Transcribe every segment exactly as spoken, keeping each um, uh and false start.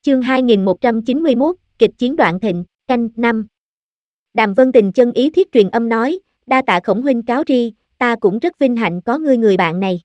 Chương hai nghìn một trăm chín mươi mốt, kịch chiến Đoạn Thịnh, canh năm. Đàm Vân Tình chân ý thiết truyền âm nói, đa tạ Khổng huynh cáo tri, ta cũng rất vinh hạnh có ngươi người bạn này.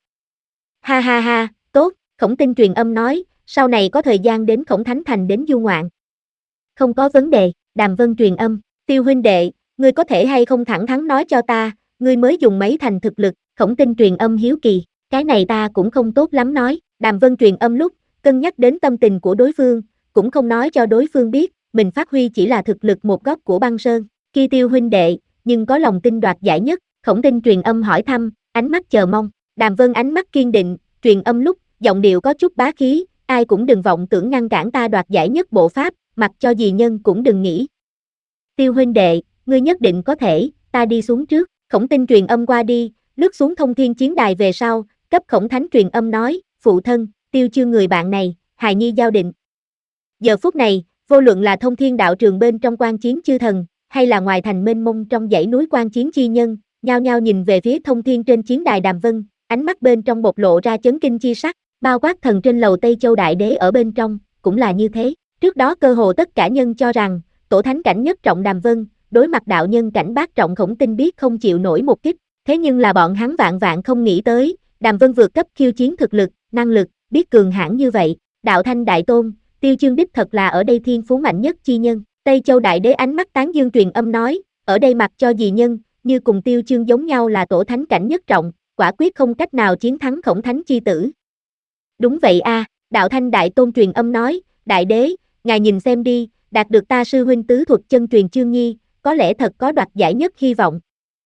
Ha ha ha, tốt, Khổng Tinh truyền âm nói, sau này có thời gian đến Khổng Thánh Thành đến du ngoạn. Không có vấn đề, Đàm Vân truyền âm, Tiêu huynh đệ, ngươi có thể hay không thẳng thắn nói cho ta, ngươi mới dùng mấy thành thực lực, Khổng Tinh truyền âm hiếu kỳ, cái này ta cũng không tốt lắm nói, Đàm Vân truyền âm lúc, cân nhắc đến tâm tình của đối phương, cũng không nói cho đối phương biết, mình phát huy chỉ là thực lực một góc của băng sơn, khi Tiêu huynh đệ, nhưng có lòng tin đoạt giải nhất, Khổng Tinh truyền âm hỏi thăm, ánh mắt chờ mong, Đàm Vân ánh mắt kiên định, truyền âm lúc, giọng điệu có chút bá khí, ai cũng đừng vọng tưởng ngăn cản ta đoạt giải nhất bộ pháp, mặc cho gì nhân cũng đừng nghĩ. Tiêu huynh đệ, ngươi nhất định có thể, ta đi xuống trước, Khổng Tinh truyền âm qua đi, lướt xuống thông thiên chiến đài về sau, cấp Khổng Thánh truyền âm nói, phụ thân, Tiêu chương người bạn này, hài nhi giao định. Giờ phút này, vô luận là thông thiên đạo trường bên trong quan chiến chư thần, hay là ngoài thành mênh mông trong dãy núi quan chiến chi nhân, nhao nhao nhìn về phía thông thiên trên chiến đài Đàm Vân, ánh mắt bên trong bộc lộ ra chấn kinh chi sắc, bao quát thần trên lầu Tây Châu Đại Đế ở bên trong, cũng là như thế. Trước đó cơ hồ tất cả nhân cho rằng, tổ thánh cảnh nhất trọng Đàm Vân, đối mặt đạo nhân cảnh bát trọng Khổng Tinh biết không chịu nổi một kích, thế nhưng là bọn hắn vạn vạn không nghĩ tới, Đàm Vân vượt cấp khiêu chiến thực lực, năng lực, biết cường hãn như vậy, đạo thanh đại tôn, Tiêu chương đích thật là ở đây thiên phú mạnh nhất chi nhân, Tây Châu Đại Đế ánh mắt tán dương truyền âm nói, ở đây mặc cho gì nhân, như cùng Tiêu chương giống nhau là tổ thánh cảnh nhất trọng, quả quyết không cách nào chiến thắng Khổng Thánh chi tử. Đúng vậy a, à, đạo thanh đại tôn truyền âm nói, Đại Đế, ngài nhìn xem đi, đạt được ta sư huynh tứ thuật chân truyền Chương Nhi, có lẽ thật có đoạt giải nhất hy vọng.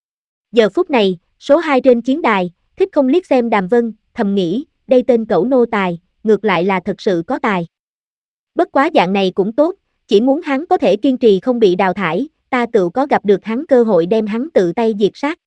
Giờ phút này, số hai trên chiến đài, Thích Không liếc xem Đàm Vân, thầm nghĩ, đây tên cẩu nô tài, ngược lại là thật sự có tài. Bất quá dạng này cũng tốt, chỉ muốn hắn có thể kiên trì không bị đào thải, ta tự có gặp được hắn cơ hội đem hắn tự tay diệt sát.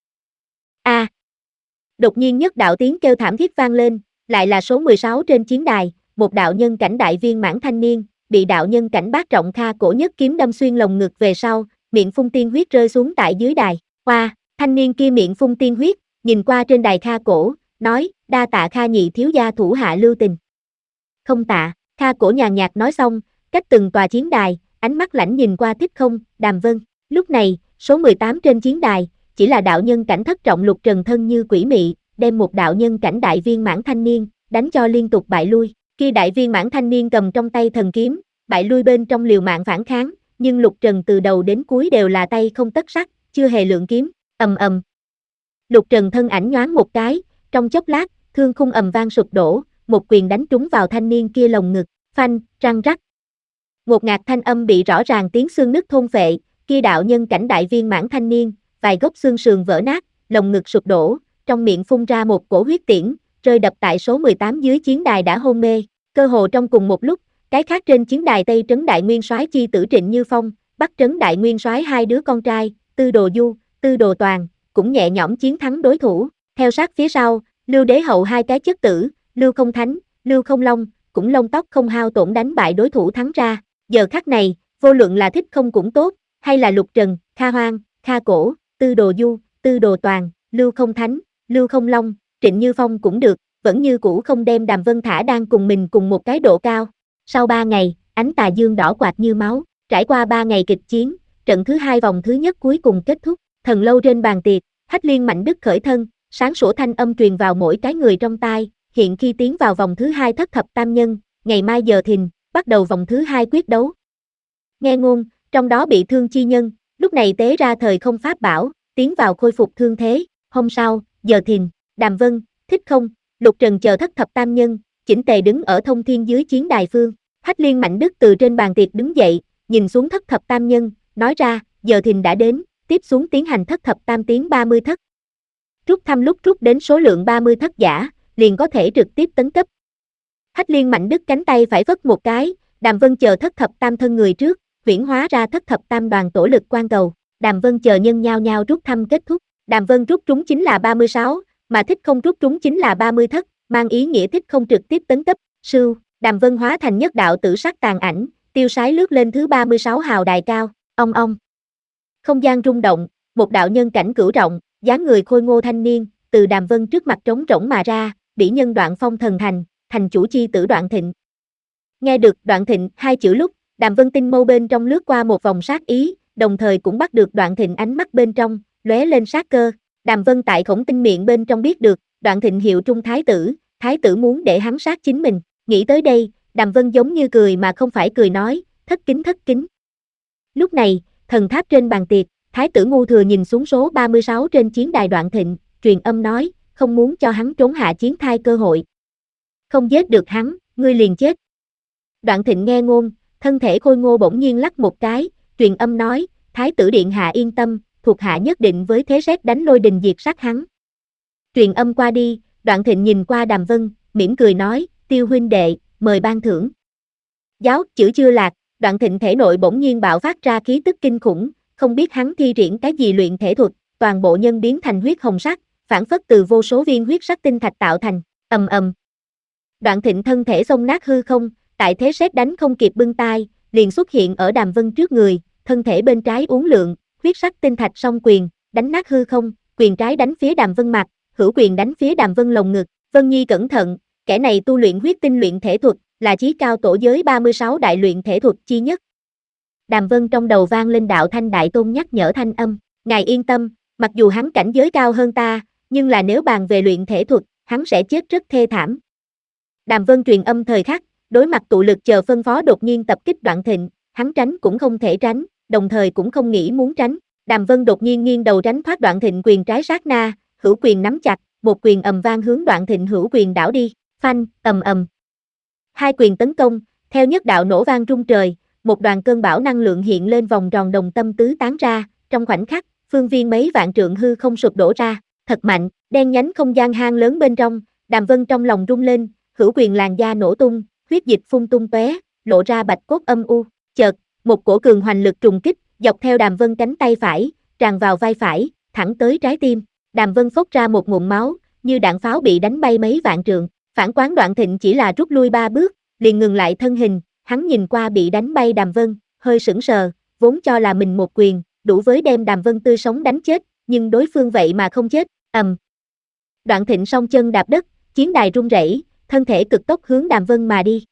A. À, đột nhiên nhất đạo tiếng kêu thảm thiết vang lên, lại là số mười sáu trên chiến đài, một đạo nhân cảnh đại viên mãn thanh niên, bị đạo nhân cảnh bát trọng Kha Cổ nhất kiếm đâm xuyên lồng ngực về sau, miệng phun tiên huyết rơi xuống tại dưới đài. Qua, thanh niên kia miệng phun tiên huyết, nhìn qua trên đài Kha Cổ, nói, đa tạ Kha nhị thiếu gia thủ hạ lưu tình. Không tạ, Kha Cổ nhàn nhạt nói xong, cách từng tòa chiến đài, ánh mắt lãnh nhìn qua Thích Không, Đàm Vân. Lúc này, số mười tám trên chiến đài, chỉ là đạo nhân cảnh thất trọng Lục Trần thân như quỷ mị, đem một đạo nhân cảnh đại viên mãn thanh niên, đánh cho liên tục bại lui. Khi đại viên mãn thanh niên cầm trong tay thần kiếm, bại lui bên trong liều mạng phản kháng, nhưng Lục Trần từ đầu đến cuối đều là tay không tất sắt, chưa hề lượng kiếm, ầm ầm. Lục Trần thân ảnh nhoáng một cái, trong chốc lát, thương khung ầm vang sụp đổ, một quyền đánh trúng vào thanh niên kia lồng ngực, phanh, răng rắc. Ngột ngạt thanh âm bị rõ ràng tiếng xương nứt thôn phệ, kia đạo nhân cảnh đại viên mãn thanh niên, vài gốc xương sườn vỡ nát, lồng ngực sụp đổ, trong miệng phun ra một cổ huyết tiễn, rơi đập tại số mười tám dưới chiến đài đã hôn mê. Cơ hồ trong cùng một lúc, cái khác trên chiến đài Tây Trấn Đại Nguyên Soái chi tử Trịnh Như Phong, Bắc Trấn Đại Nguyên Soái hai đứa con trai, Tư Đồ Du, Tư Đồ Toàn, cũng nhẹ nhõm chiến thắng đối thủ. Theo sát phía sau, Lưu Đế Hậu hai cái chất tử, Lưu Không Thánh, Lưu Không Long, cũng lông tóc không hao tổn đánh bại đối thủ thắng ra. Giờ khắc này, vô luận là Thích Không cũng tốt, hay là Lục Trần, Kha Hoang, Kha Cổ, Tư Đồ Du, Tư Đồ Toàn, Lưu Không Thánh, Lưu Không Long, Trịnh Như Phong cũng được, vẫn như cũ không đem Đàm Vân thả đang cùng mình cùng một cái độ cao. Sau ba ngày, ánh tà dương đỏ quạt như máu, trải qua ba ngày kịch chiến, trận thứ hai vòng thứ nhất cuối cùng kết thúc, thần lâu trên bàn tiệc, Hách Liên Mạnh Đức khởi thân, sáng sủa thanh âm truyền vào mỗi cái người trong tai, hiện khi tiến vào vòng thứ hai thất thập tam nhân, ngày mai giờ thìn, bắt đầu vòng thứ hai quyết đấu. Nghe ngôn, trong đó bị thương chi nhân, lúc này tế ra thời không pháp bảo, tiến vào khôi phục thương thế, hôm sau, giờ thìn, Đàm Vân, Thích Không, Lục Trần chờ thất thập tam nhân, chỉnh tề đứng ở thông thiên dưới chiến đài phương. Hách Liên Mạnh Đức từ trên bàn tiệc đứng dậy, nhìn xuống thất thập tam nhân, nói ra, giờ thìn đã đến, tiếp xuống tiến hành thất thập tam tiến ba mươi thất. Rút thăm lúc rút đến số lượng ba mươi thất giả, liền có thể trực tiếp tấn cấp. Hách Liên Mạnh Đức cánh tay phải vất một cái, Đàm Vân chờ thất thập tam thân người trước, huyễn hóa ra thất thập tam đoàn tổ lực quan cầu. Đàm Vân chờ nhân nhao nhao rút thăm kết thúc. Đàm Vân rút trúng chính là ba mươi sáu, mà Thích Không rút trúng chính là ba mươi thất, mang ý nghĩa Thích Không trực tiếp tấn cấp. Sưu, Đàm Vân hóa thành nhất đạo tử sắc tàn ảnh, tiêu sái lướt lên thứ ba mươi sáu hào đài cao, ong ong. Không gian rung động, một đạo nhân cảnh cửu rộng, dáng người khôi ngô thanh niên, từ Đàm Vân trước mặt trống rỗng mà ra, bỉ nhân Đoạn Phong thần thành, thành chủ chi tử Đoạn Thịnh. Nghe được Đoạn Thịnh hai chữ lúc, Đàm Vân tinh mâu bên trong lướt qua một vòng sát ý, đồng thời cũng bắt được Đoạn Thịnh ánh mắt bên trong, lóe lên sát cơ. Đàm Vân tại Khổng Tinh miệng bên trong biết được, Đoạn Thịnh hiệu trung thái tử, thái tử muốn để hắn sát chính mình. Nghĩ tới đây, Đàm Vân giống như cười mà không phải cười nói, thất kính thất kính. Lúc này, thần tháp trên bàn tiệc, thái tử Ngu Thừa nhìn xuống số ba mươi sáu trên chiến đài Đoạn Thịnh, truyền âm nói, không muốn cho hắn trốn hạ chiến thai cơ hội. Không giết được hắn, ngươi liền chết. Đoạn Thịnh nghe ngôn, thân thể khôi ngô bỗng nhiên lắc một cái, truyền âm nói, thái tử điện hạ yên tâm, thuộc hạ nhất định với thế sét đánh lôi đình diệt sát hắn. Truyền âm qua đi, Đoạn Thịnh nhìn qua Đàm Vân, mỉm cười nói, Tiêu huynh đệ, mời ban thưởng. Giáo, chữ chưa lạc, Đoạn Thịnh thể nội bỗng nhiên bạo phát ra khí tức kinh khủng, không biết hắn thi triển cái gì luyện thể thuật, toàn bộ nhân biến thành huyết hồng sắc, phản phất từ vô số viên huyết sắc tinh thạch tạo thành, ầm ầm. Đoạn Thịnh thân thể xông nát hư không, tại thế sét đánh không kịp bưng tai, liền xuất hiện ở Đàm Vân trước người, thân thể bên trái uốn lượn, huyết sắc tinh thạch song quyền, đánh nát hư không, quyền trái đánh phía Đàm Vân mặt, hữu quyền đánh phía Đàm Vân lồng ngực. Vân Nhi cẩn thận, kẻ này tu luyện huyết tinh luyện thể thuật, là chí cao tổ giới ba mươi sáu đại luyện thể thuật chi nhất. Đàm Vân trong đầu vang lên đạo thanh đại tôn nhắc nhở thanh âm, ngài yên tâm, mặc dù hắn cảnh giới cao hơn ta, nhưng là nếu bàn về luyện thể thuật, hắn sẽ chết rất thê thảm. Đàm Vân truyền âm thời khắc, đối mặt tụ lực chờ phân phó đột nhiên tập kích Đoạn Thịnh, hắn tránh cũng không thể tránh, đồng thời cũng không nghĩ muốn tránh. Đàm Vân đột nhiên nghiêng đầu tránh thoát Đoạn Thịnh quyền trái sát na, hữu quyền nắm chặt, một quyền ầm vang hướng Đoạn Thịnh hữu quyền đảo đi, phanh, ầm ầm. Hai quyền tấn công, theo nhất đạo nổ vang rung trời, một đoàn cơn bão năng lượng hiện lên vòng tròn đồng tâm tứ tán ra, trong khoảnh khắc, phương viên mấy vạn trượng hư không sụp đổ ra, thật mạnh, đen nhánh không gian hang lớn bên trong, Đàm Vân trong lòng rung lên, hữu quyền làn da nổ tung, huyết dịch phun tung tóe, lộ ra bạch cốt âm u, chợt, một cổ cường hoành lực trùng kích, dọc theo Đàm Vân cánh tay phải, tràn vào vai phải, thẳng tới trái tim, Đàm Vân phốc ra một ngụm máu, như đạn pháo bị đánh bay mấy vạn trượng, phản quán Đoạn Thịnh chỉ là rút lui ba bước, liền ngừng lại thân hình, hắn nhìn qua bị đánh bay Đàm Vân, hơi sững sờ, vốn cho là mình một quyền, đủ với đem Đàm Vân tươi sống đánh chết, nhưng đối phương vậy mà không chết, ầm. Đoạn Thịnh song chân đạp đất, chiến đài rung rẩy, thân thể cực tốc hướng Đàm Vân mà đi.